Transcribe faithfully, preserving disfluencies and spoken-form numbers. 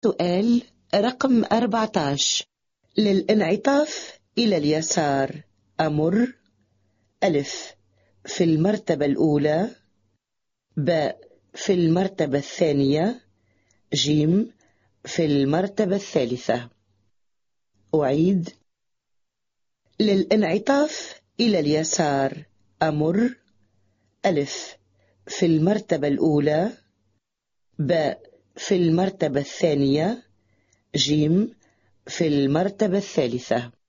سؤال رقم أربعة عشر. للانعطاف إلى اليسار أمر: ألف في المرتبة الأولى، ب في المرتبة الثانية، جيم في المرتبة الثالثة. أعيد: للانعطاف إلى اليسار أمر: ألف في المرتبة الأولى، ب في المرتبة الثانية، جيم في المرتبة الثالثة.